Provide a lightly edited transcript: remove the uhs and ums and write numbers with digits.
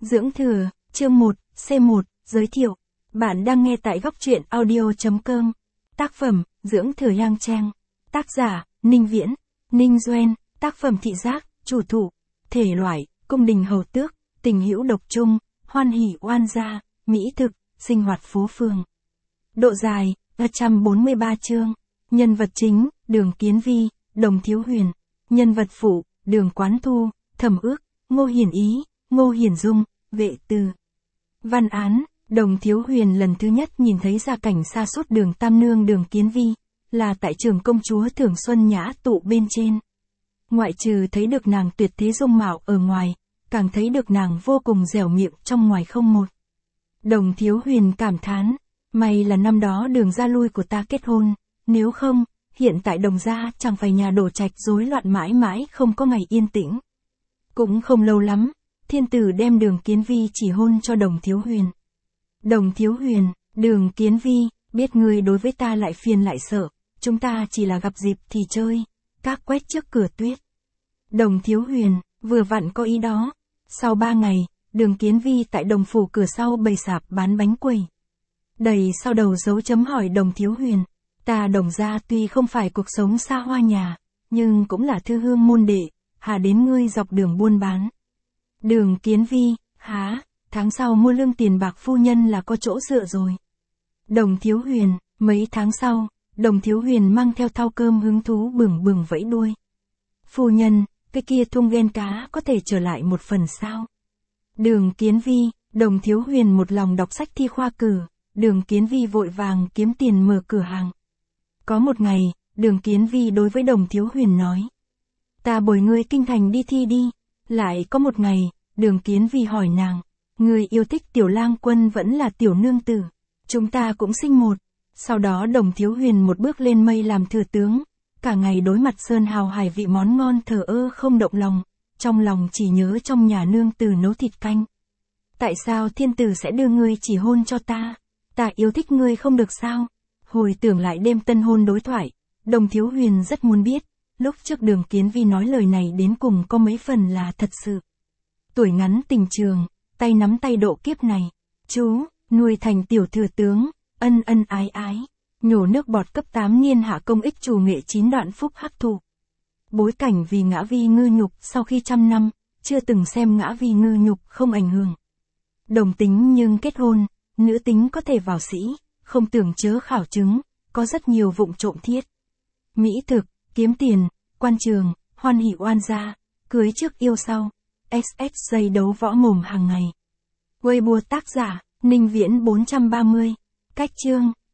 Dưỡng thừa, chương 1, C1, giới thiệu. Bạn đang nghe tại góc truyện audio.com. Tác phẩm, Dưỡng thừa Yang Trang. Tác giả, Ninh Viễn, Ninh Duên. Tác phẩm thị giác, chủ thụ. Thể loại, cung đình hầu tước, tình hữu độc trung, hoan hỷ oan gia, mỹ thực, sinh hoạt phố phường. Độ dài, 343 chương. Nhân vật chính, Đường Kiến Vi, Đồng Thiếu Huyền. Nhân vật phụ, Đường Quán Thu, Thẩm Ước, Ngô Hiển Ý, Ngô Hiển Dung, Vệ Từ. Văn án, Đồng Thiếu Huyền lần thứ nhất nhìn thấy gia cảnh sa sút Đường Tam Nương Đường Kiến Vi, là tại trường công chúa Thường Xuân Nhã tụ bên trên. Ngoại trừ thấy được nàng tuyệt thế dung mạo ở ngoài, càng thấy được nàng vô cùng dẻo miệng trong ngoài không một. Đồng Thiếu Huyền cảm thán, may là năm đó Đường gia lui của ta kết hôn, nếu không, hiện tại Đồng gia chẳng phải nhà đổ trạch rối loạn mãi mãi không có ngày yên tĩnh. Cũng không lâu lắm, thiên tử đem Đường Kiến Vi chỉ hôn cho Đồng Thiếu Huyền. Đồng Thiếu Huyền, Đường Kiến Vi, biết ngươi đối với ta lại phiền lại sợ, chúng ta chỉ là gặp dịp thì chơi, các quét trước cửa tuyết. Đồng Thiếu Huyền, vừa vặn có ý đó. Sau 3 ngày, Đường Kiến Vi tại Đồng phủ cửa sau bày sạp bán bánh quẩy. Đầy sau đầu dấu chấm hỏi Đồng Thiếu Huyền, ta Đồng gia tuy không phải cuộc sống xa hoa nhà, nhưng cũng là thư hương môn đệ, hà đến ngươi dọc đường buôn bán. Đường Kiến Vi, há, tháng sau mua lương tiền bạc phu nhân là có chỗ dựa rồi. Đồng Thiếu Huyền, mấy tháng sau, Đồng Thiếu Huyền mang theo thau cơm hứng thú bừng bừng vẫy đuôi. Phu nhân, cái kia thung ghen cá có thể trở lại một phần sao? Đường Kiến Vi, Đồng Thiếu Huyền một lòng đọc sách thi khoa cử, Đường Kiến Vi vội vàng kiếm tiền mở cửa hàng. Có một ngày, Đường Kiến Vi đối với Đồng Thiếu Huyền nói, ta bồi ngươi kinh thành đi thi đi. Lại có một ngày, Đường Kiến Vi hỏi nàng, ngươi yêu thích Tiểu Lang Quân vẫn là Tiểu Nương Tử? Chúng ta cũng sinh một. Sau đó Đồng Thiếu Huyền một bước lên mây làm thừa tướng, cả ngày đối mặt sơn hào hải vị món ngon thờ ơ không động lòng, trong lòng chỉ nhớ trong nhà nương tử nấu thịt canh. Tại sao thiên tử sẽ đưa ngươi chỉ hôn cho ta? Ta yêu thích ngươi không được sao? Hồi tưởng lại đêm tân hôn đối thoại, Đồng Thiếu Huyền rất muốn biết, lúc trước Đường Kiến Vi nói lời này đến cùng có mấy phần là thật sự. Tuổi ngắn tình trường, tay nắm tay độ kiếp này, chú, nuôi thành tiểu thừa tướng, ân ân ái ái, nhổ nước bọt cấp 8 niên hạ công ích chủ nghệ 9 đoạn phúc hắc thụ. Bối cảnh vì ngã vi ngư nhục sau khi 100 năm, chưa từng xem ngã vi ngư nhục không ảnh hưởng. Đồng tính nhưng kết hôn, nữ tính có thể vào sĩ, không tưởng chớ khảo chứng, có rất nhiều vụng trộm thiết. Mỹ thực, kiếm tiền, quan trường, hoan hỷ oan gia, cưới trước yêu sau, XX dây đấu võ mồm hàng ngày. Weibo tác giả, Ninh Viễn 430, cách chương.